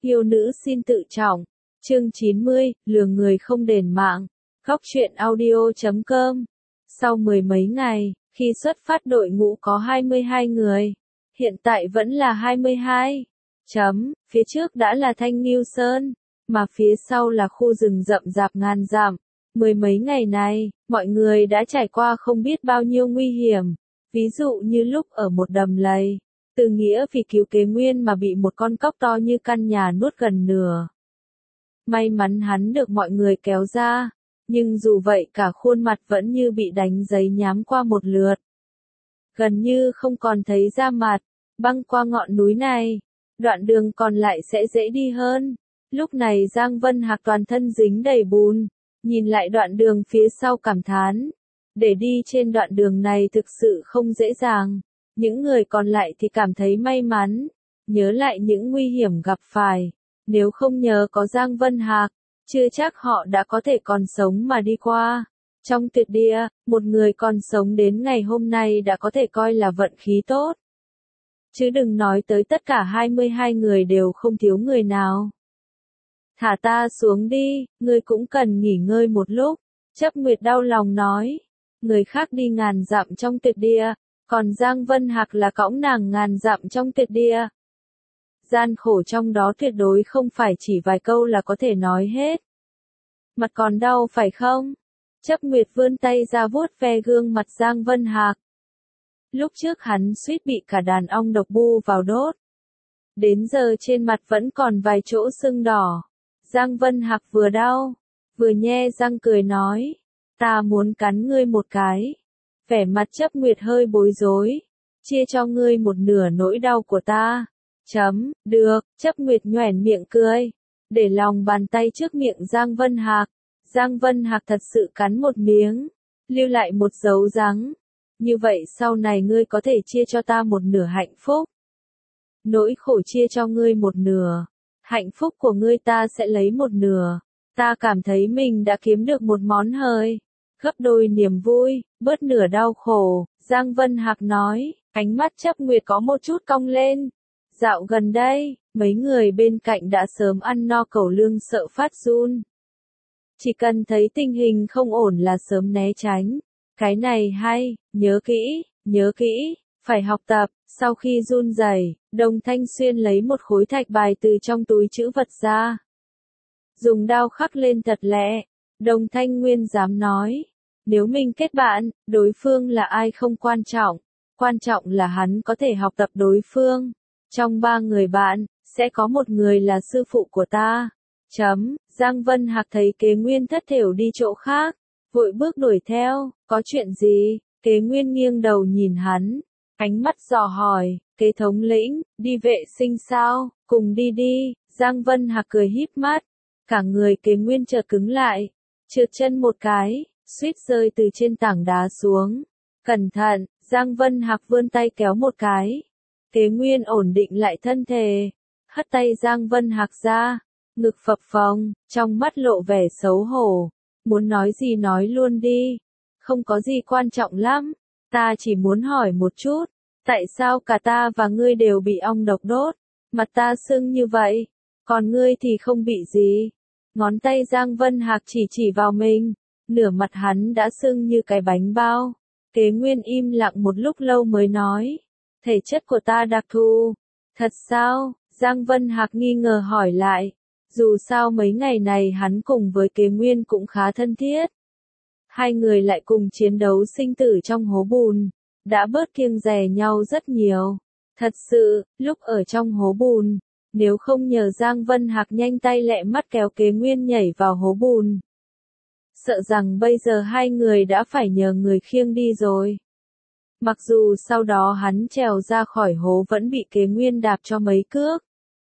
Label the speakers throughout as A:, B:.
A: Yêu nữ xin tự trọng. Chương 90, lừa người không đền mạng. Góc truyện audio.com. Sau mười mấy ngày, khi xuất phát đội ngũ có 22 người. Hiện tại vẫn là 22. Phía trước đã là Thanh Nghiêu Sơn, mà phía sau là khu rừng rậm rạp ngàn dặm. Mười mấy ngày này, mọi người đã trải qua không biết bao nhiêu nguy hiểm. Ví dụ như lúc ở một đầm lầy, Từ Nghĩa vì cứu Kế Nguyên mà bị một con cóc to như căn nhà nuốt gần nửa. May mắn hắn được mọi người kéo ra, nhưng dù vậy cả khuôn mặt vẫn như bị đánh giấy nhám qua một lượt. Gần như không còn thấy da mặt, băng qua ngọn núi này, đoạn đường còn lại sẽ dễ đi hơn. Lúc này Giang Vân Hạc toàn thân dính đầy bùn, nhìn lại đoạn đường phía sau cảm thán. Để đi trên đoạn đường này thực sự không dễ dàng. Những người còn lại thì cảm thấy may mắn, nhớ lại những nguy hiểm gặp phải. Nếu không nhờ có Giang Vân Hạc, chưa chắc họ đã có thể còn sống mà đi qua. Trong tuyệt địa, một người còn sống đến ngày hôm nay đã có thể coi là vận khí tốt. Chứ đừng nói tới tất cả 22 người đều không thiếu người nào. Thả ta xuống đi, ngươi cũng cần nghỉ ngơi một lúc. Chấp Nguyệt đau lòng nói. Người khác đi ngàn dặm trong tuyệt địa, còn Giang Vân Hạc là cõng nàng ngàn dặm trong tuyệt địa. Gian khổ trong đó tuyệt đối không phải chỉ vài câu là có thể nói hết. Mặt còn đau phải không? Chấp Nguyệt vươn tay ra vuốt ve gương mặt Giang Vân Hạc. Lúc trước hắn suýt bị cả đàn ong độc bu vào đốt. Đến giờ trên mặt vẫn còn vài chỗ sưng đỏ. Giang Vân Hạc vừa đau, vừa nhe răng cười nói. Ta muốn cắn ngươi một cái. Vẻ mặt Chấp Nguyệt hơi bối rối. Chia cho ngươi một nửa nỗi đau của ta. Được, Chấp Nguyệt nhoẻn miệng cười. Để lòng bàn tay trước miệng Giang Vân Hạc. Giang Vân Hạc thật sự cắn một miếng. Lưu lại một dấu răng. Như vậy sau này ngươi có thể chia cho ta một nửa hạnh phúc. Nỗi khổ chia cho ngươi một nửa. Hạnh phúc của ngươi ta sẽ lấy một nửa. Ta cảm thấy mình đã kiếm được một món hời. Gấp đôi niềm vui, bớt nửa đau khổ. Giang Vân Hạc nói, ánh mắt Chấp Nguyệt có một chút cong lên. Dạo gần đây, mấy người bên cạnh đã sớm ăn no cẩu lương sợ phát run. Chỉ cần thấy tình hình không ổn là sớm né tránh. Cái này hay, nhớ kỹ, phải học tập. Sau khi run rẩy, Đồng Thanh Xuyên lấy một khối thạch bài từ trong túi trữ vật ra. Dùng đao khắc lên thật lẹ. Đồng Thanh Nguyên dám nói. Nếu mình kết bạn, đối phương là ai không quan trọng. Quan trọng là hắn có thể học tập đối phương. Trong 3 người bạn, sẽ có một người là sư phụ của ta. Giang Vân Hạc thấy Kế Nguyên thất thểu đi chỗ khác. Vội bước đuổi theo, có chuyện gì? Kế Nguyên nghiêng đầu nhìn hắn. Ánh mắt dò hỏi, Kế thống lĩnh, đi vệ sinh sao? Cùng đi đi. Giang Vân Hạc cười híp mắt. Cả người Kế Nguyên chợt cứng lại. Trượt chân một cái, suýt rơi từ trên tảng đá xuống. Cẩn thận, Giang Vân Hạc vươn tay kéo một cái. Kế Nguyên ổn định lại thân thể. Hất tay Giang Vân Hạc ra. Ngực phập phồng, trong mắt lộ vẻ xấu hổ. Muốn nói gì nói luôn đi. Không có gì quan trọng lắm. Ta chỉ muốn hỏi một chút. Tại sao cả ta và ngươi đều bị ong độc đốt? Mặt ta sưng như vậy. Còn ngươi thì không bị gì. Ngón tay Giang Vân Hạc chỉ vào mình. Nửa mặt hắn đã sưng như cái bánh bao. Kế Nguyên im lặng một lúc lâu mới nói. Thể chất của ta đặc thù. Thật sao? Giang Vân Hạc nghi ngờ hỏi lại. Dù sao mấy ngày này hắn cùng với Kế Nguyên cũng khá thân thiết. Hai người lại cùng chiến đấu sinh tử trong hố bùn. Đã bớt kiêng dè nhau rất nhiều. Thật sự, lúc ở trong hố bùn, nếu không nhờ Giang Vân Hạc nhanh tay lẹ mắt kéo Kế Nguyên nhảy vào hố bùn. Sợ rằng bây giờ hai người đã phải nhờ người khiêng đi rồi. Mặc dù sau đó hắn trèo ra khỏi hố vẫn bị Kế Nguyên đạp cho mấy cước.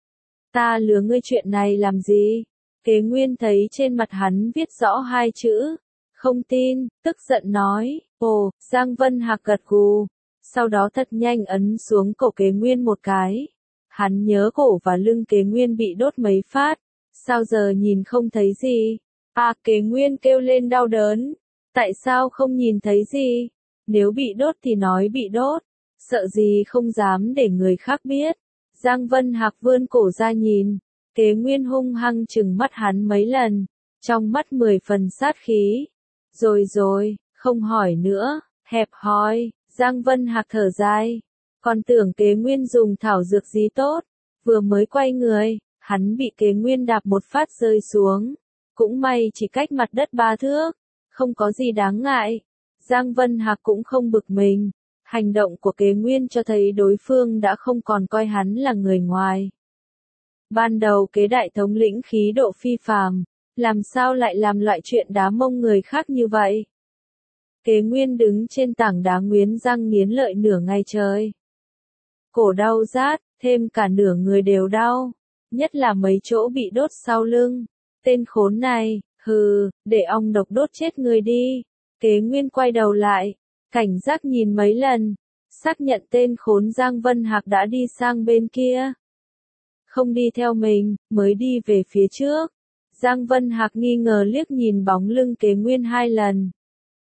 A: Ta lừa ngươi chuyện này làm gì? Kế Nguyên thấy trên mặt hắn viết rõ 2 chữ. Không tin, tức giận nói. Ồ, Giang Vân Hạc gật gù. Sau đó thật nhanh ấn xuống cổ Kế Nguyên một cái. Hắn nhớ cổ và lưng Kế Nguyên bị đốt mấy phát. Sao giờ nhìn không thấy gì? Kế Nguyên kêu lên đau đớn. Tại sao không nhìn thấy gì? Nếu bị đốt thì nói bị đốt. Sợ gì không dám để người khác biết. Giang Vân Hạc vươn cổ ra nhìn. Kế Nguyên hung hăng trừng mắt hắn mấy lần, trong mắt 10 phần sát khí. Rồi, không hỏi nữa, hẹp hòi, Giang Vân Hạc thở dài. Còn tưởng Kế Nguyên dùng thảo dược gì tốt, vừa mới quay người, hắn bị Kế Nguyên đạp một phát rơi xuống. Cũng may chỉ cách mặt đất 3 thước, không có gì đáng ngại. Giang Vân Hạc cũng không bực mình. Hành động của Kế Nguyên cho thấy đối phương đã không còn coi hắn là người ngoài. Ban đầu Kế đại thống lĩnh khí độ phi phàm, làm sao lại làm loại chuyện đá mông người khác như vậy? Kế Nguyên đứng trên tảng đá nghiến răng nghiến lợi nửa ngày trời. Cổ đau rát, thêm cả nửa người đều đau, nhất là mấy chỗ bị đốt sau lưng. Tên khốn này, hừ, để ong độc đốt chết người đi. Kế Nguyên quay đầu lại, cảnh giác nhìn mấy lần, xác nhận tên khốn Giang Vân Hạc đã đi sang bên kia. Không đi theo mình, mới đi về phía trước. Giang Vân Hạc nghi ngờ liếc nhìn bóng lưng Kế Nguyên 2 lần.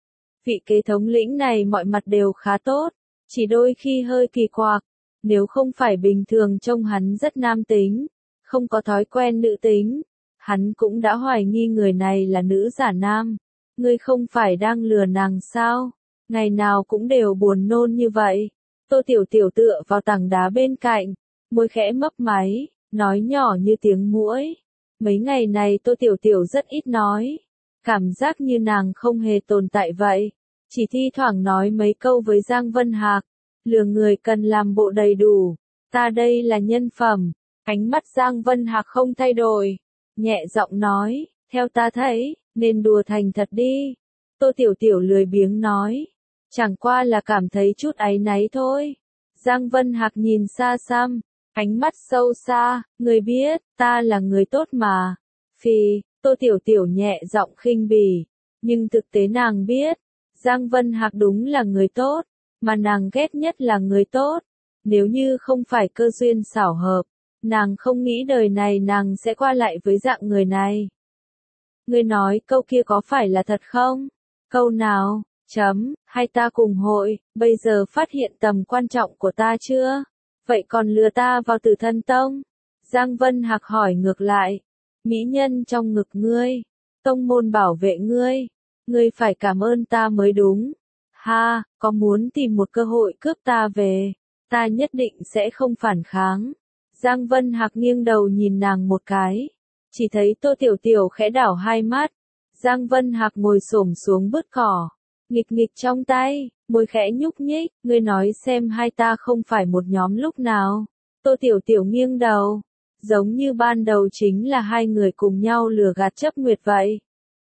A: Vị Kế thống lĩnh này mọi mặt đều khá tốt, chỉ đôi khi hơi kỳ quặc. Nếu không phải bình thường trông hắn rất nam tính, không có thói quen nữ tính, hắn cũng đã hoài nghi người này là nữ giả nam. Ngươi không phải đang lừa nàng sao? Ngày nào cũng đều buồn nôn như vậy. Tô Tiểu Tiểu tựa vào tảng đá bên cạnh, môi khẽ mấp máy, nói nhỏ như tiếng muỗi. Mấy ngày này Tô Tiểu Tiểu rất ít nói, cảm giác như nàng không hề tồn tại vậy, chỉ thi thoảng nói mấy câu với Giang Vân Hạc, lừa người cần làm bộ đầy đủ, ta đây là nhân phẩm. Ánh mắt Giang Vân Hạc không thay đổi, nhẹ giọng nói, theo ta thấy, nên đùa thành thật đi. Tô Tiểu Tiểu lười biếng nói, chẳng qua là cảm thấy chút áy náy thôi. Giang Vân Hạc nhìn xa xăm, ánh mắt sâu xa, người biết, ta là người tốt mà. Phì, Tô Tiểu Tiểu nhẹ giọng khinh bỉ, nhưng thực tế nàng biết, Giang Vân Hạc đúng là người tốt, mà nàng ghét nhất là người tốt. Nếu như không phải cơ duyên xảo hợp, nàng không nghĩ đời này nàng sẽ qua lại với dạng người này. Ngươi nói câu kia có phải là thật không? Câu nào? Hay ta cùng hội, bây giờ phát hiện tầm quan trọng của ta chưa? Vậy còn lừa ta vào Tử Thân Tông? Giang Vân Hạc hỏi ngược lại. Mỹ nhân trong ngực ngươi, tông môn bảo vệ ngươi, ngươi phải cảm ơn ta mới đúng. Ha, có muốn tìm một cơ hội cướp ta về, ta nhất định sẽ không phản kháng. Giang Vân Hạc nghiêng đầu nhìn nàng một cái, chỉ thấy Tô Tiểu Tiểu khẽ đảo hai mắt. Giang Vân Hạc ngồi xổm xuống bứt cỏ, nghịch nghịch trong tay, môi khẽ nhúc nhích, ngươi nói xem hai ta không phải một nhóm lúc nào. Tô Tiểu Tiểu nghiêng đầu, giống như ban đầu chính là hai người cùng nhau lừa gạt Chấp Nguyệt vậy.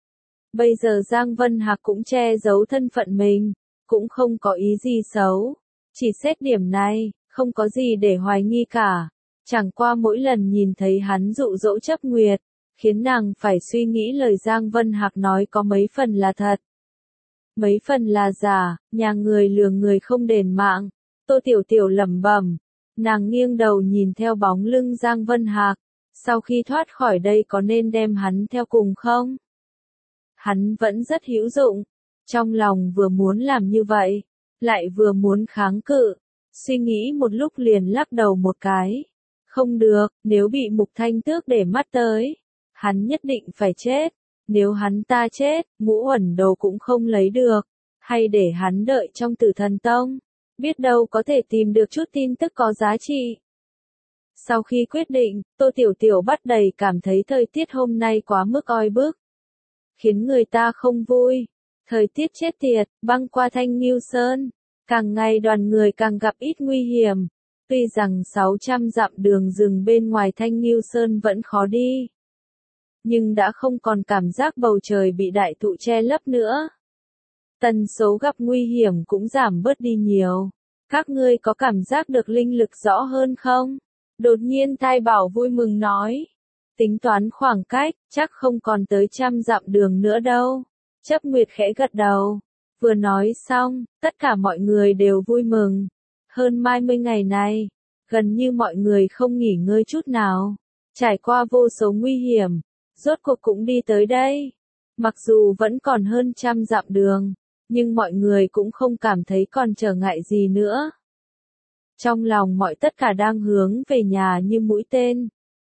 A: Bây giờ Giang Vân Hạc cũng che giấu thân phận mình, cũng không có ý gì xấu, chỉ xét điểm này, không có gì để hoài nghi cả. Chẳng qua mỗi lần nhìn thấy hắn dụ dỗ Chấp Nguyệt, khiến nàng phải suy nghĩ lời Giang Vân Hạc nói có mấy phần là thật, mấy phần là giả, nhà người lừa người không đền mạng. Tô Tiểu Tiểu lẩm bẩm, nàng nghiêng đầu nhìn theo bóng lưng Giang Vân Hạc, sau khi thoát khỏi đây có nên đem hắn theo cùng không? Hắn vẫn rất hữu dụng, trong lòng vừa muốn làm như vậy, lại vừa muốn kháng cự, suy nghĩ một lúc liền lắc đầu một cái. Không được, nếu bị Mục Thanh Tước để mắt tới, hắn nhất định phải chết. Nếu hắn ta chết, Ngũ Uẩn Đồ cũng không lấy được, hay để hắn đợi trong Tử Thần Tông, biết đâu có thể tìm được chút tin tức có giá trị. Sau khi quyết định, Tô Tiểu Tiểu bắt đầy cảm thấy thời tiết hôm nay quá mức oi bức, khiến người ta không vui. Thời tiết chết tiệt, băng qua Thanh Ngưu Sơn, càng ngày đoàn người càng gặp ít nguy hiểm. Tuy rằng 600 dặm đường rừng bên ngoài Thanh Ngưu Sơn vẫn khó đi, nhưng đã không còn cảm giác bầu trời bị đại thụ che lấp nữa. Tần số gặp nguy hiểm cũng giảm bớt đi nhiều. Các ngươi có cảm giác được linh lực rõ hơn không? Đột nhiên Tai Bảo vui mừng nói. Tính toán khoảng cách, chắc không còn tới 100 dặm đường nữa đâu. Chấp Nguyệt khẽ gật đầu. Vừa nói xong, tất cả mọi người đều vui mừng. Hơn 20 ngày này, gần như mọi người không nghỉ ngơi chút nào. Trải qua vô số nguy hiểm, rốt cuộc cũng đi tới đây. Mặc dù vẫn còn hơn 100 dặm đường, nhưng mọi người cũng không cảm thấy còn trở ngại gì nữa. Trong lòng mọi tất cả đang hướng về nhà như mũi tên.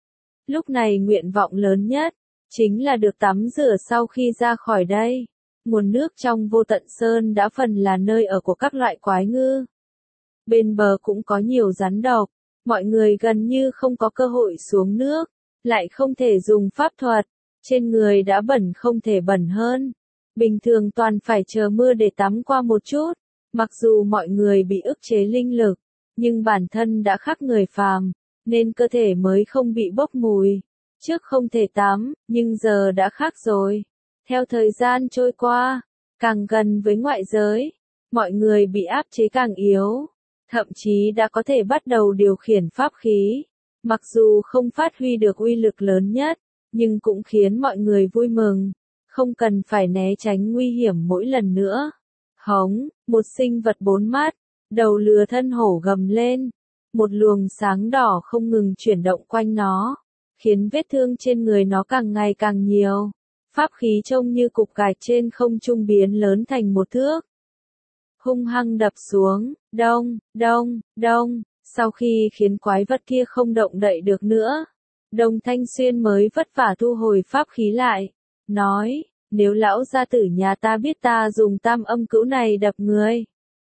A: Lúc này nguyện vọng lớn nhất, chính là được tắm rửa sau khi ra khỏi đây. Nguồn nước trong Vô Tận Sơn đã phần là nơi ở của các loại quái ngư. Bên bờ cũng có nhiều rắn độc, mọi người gần như không có cơ hội xuống nước, lại không thể dùng pháp thuật, trên người đã bẩn không thể bẩn hơn. Bình thường toàn phải chờ mưa để tắm qua một chút, mặc dù mọi người bị ức chế linh lực, nhưng bản thân đã khác người phàm, nên cơ thể mới không bị bốc mùi. Trước không thể tắm, nhưng giờ đã khác rồi. Theo thời gian trôi qua, càng gần với ngoại giới, mọi người bị áp chế càng yếu, thậm chí đã có thể bắt đầu điều khiển pháp khí. Mặc dù không phát huy được uy lực lớn nhất, nhưng cũng khiến mọi người vui mừng, không cần phải né tránh nguy hiểm mỗi lần nữa. Hống, một sinh vật bốn mắt, đầu lừa thân hổ gầm lên, một luồng sáng đỏ không ngừng chuyển động quanh nó, khiến vết thương trên người nó càng ngày càng nhiều. Pháp khí trông như cục gạch trên không trung biến lớn thành một thước, hung hăng đập xuống, đông, đông, đông. Sau khi khiến quái vật kia không động đậy được nữa, Đồng Thanh Xuyên mới vất vả thu hồi pháp khí lại, nói, nếu lão gia tử nhà ta biết ta dùng tam âm cữu này đập người,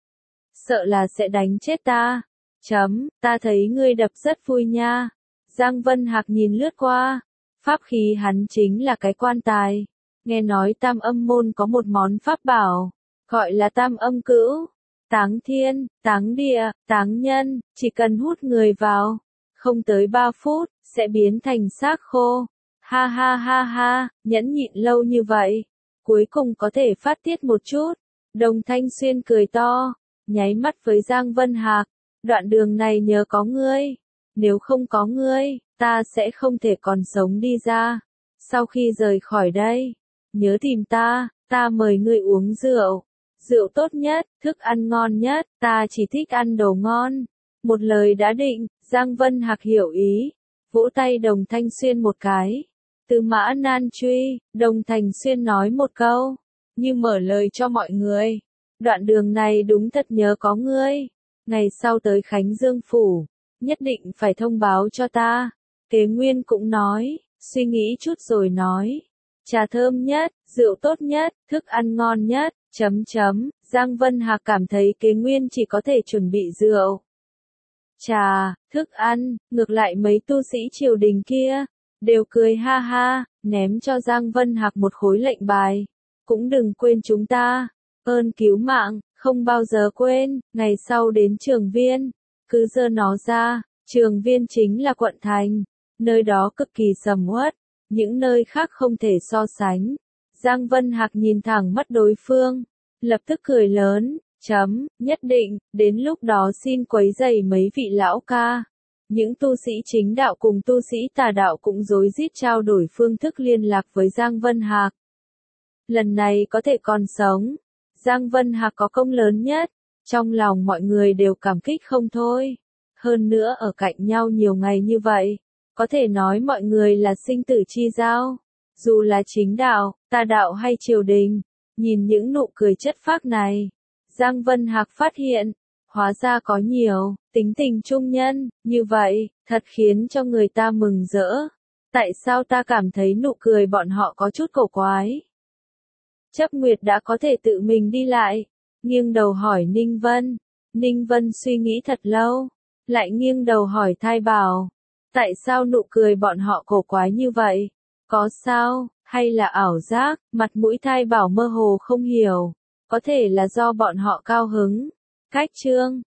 A: sợ là sẽ đánh chết ta. Ta thấy ngươi đập rất vui nha. Giang Vân Hạc nhìn lướt qua, pháp khí hắn chính là cái quan tài. Nghe nói tam âm môn có một món pháp bảo, gọi là tam âm cữu. Táng thiên, táng địa, táng nhân, chỉ cần hút người vào, không tới 3 phút, sẽ biến thành xác khô. Ha ha ha ha, nhẫn nhịn lâu như vậy, cuối cùng có thể phát tiết một chút. Đồng Thanh Xuyên cười to, nháy mắt với Giang Vân Hạc, đoạn đường này nhờ có ngươi, nếu không có ngươi, ta sẽ không thể còn sống đi ra. Sau khi rời khỏi đây, nhớ tìm ta mời ngươi uống rượu. Rượu tốt nhất, thức ăn ngon nhất, ta chỉ thích ăn đồ ngon. Một lời đã định, Giang Vân Hạc hiểu ý, vỗ tay Đồng Thanh Xuyên một cái. Từ Mã Nan Truy, Đồng Thanh Xuyên nói một câu, như mở lời cho mọi người. Đoạn đường này đúng thật nhớ có ngươi. Ngày sau tới Khánh Dương Phủ, nhất định phải thông báo cho ta. Kế Nguyên cũng nói, suy nghĩ chút rồi nói. Trà thơm nhất, rượu tốt nhất, thức ăn ngon nhất, Giang Vân Hạc cảm thấy Kế Nguyên chỉ có thể chuẩn bị rượu, trà, thức ăn, ngược lại mấy tu sĩ triều đình kia, đều cười ha ha, ném cho Giang Vân Hạc một khối lệnh bài. Cũng đừng quên chúng ta, ơn cứu mạng, không bao giờ quên. Ngày sau đến Trường Viên, cứ giơ nó ra. Trường Viên chính là quận thành, nơi đó cực kỳ sầm uất, những nơi khác không thể so sánh. Giang Vân Hạc nhìn thẳng mắt đối phương, lập tức cười lớn, nhất định, đến lúc đó xin quấy rầy mấy vị lão ca. Những tu sĩ chính đạo cùng tu sĩ tà đạo cũng rối rít trao đổi phương thức liên lạc với Giang Vân Hạc. Lần này có thể còn sống, Giang Vân Hạc có công lớn nhất, trong lòng mọi người đều cảm kích không thôi. Hơn nữa ở cạnh nhau nhiều ngày như vậy, có thể nói mọi người là sinh tử chi giao. Dù là chính đạo, tà đạo hay triều đình, nhìn những nụ cười chất phác này, Giang Vân Hạc phát hiện, hóa ra có nhiều tính tình trung nhân, như vậy, thật khiến cho người ta mừng rỡ. Tại sao ta cảm thấy nụ cười bọn họ có chút cổ quái? Chấp Nguyệt đã có thể tự mình đi lại, nghiêng đầu hỏi Ninh Vân. Ninh Vân suy nghĩ thật lâu, lại nghiêng đầu hỏi Thai Bảo. Tại sao nụ cười bọn họ cổ quái như vậy? Có sao, hay là ảo giác? Mặt mũi Thai Bảo mơ hồ không hiểu, có thể là do bọn họ cao hứng. Cách chương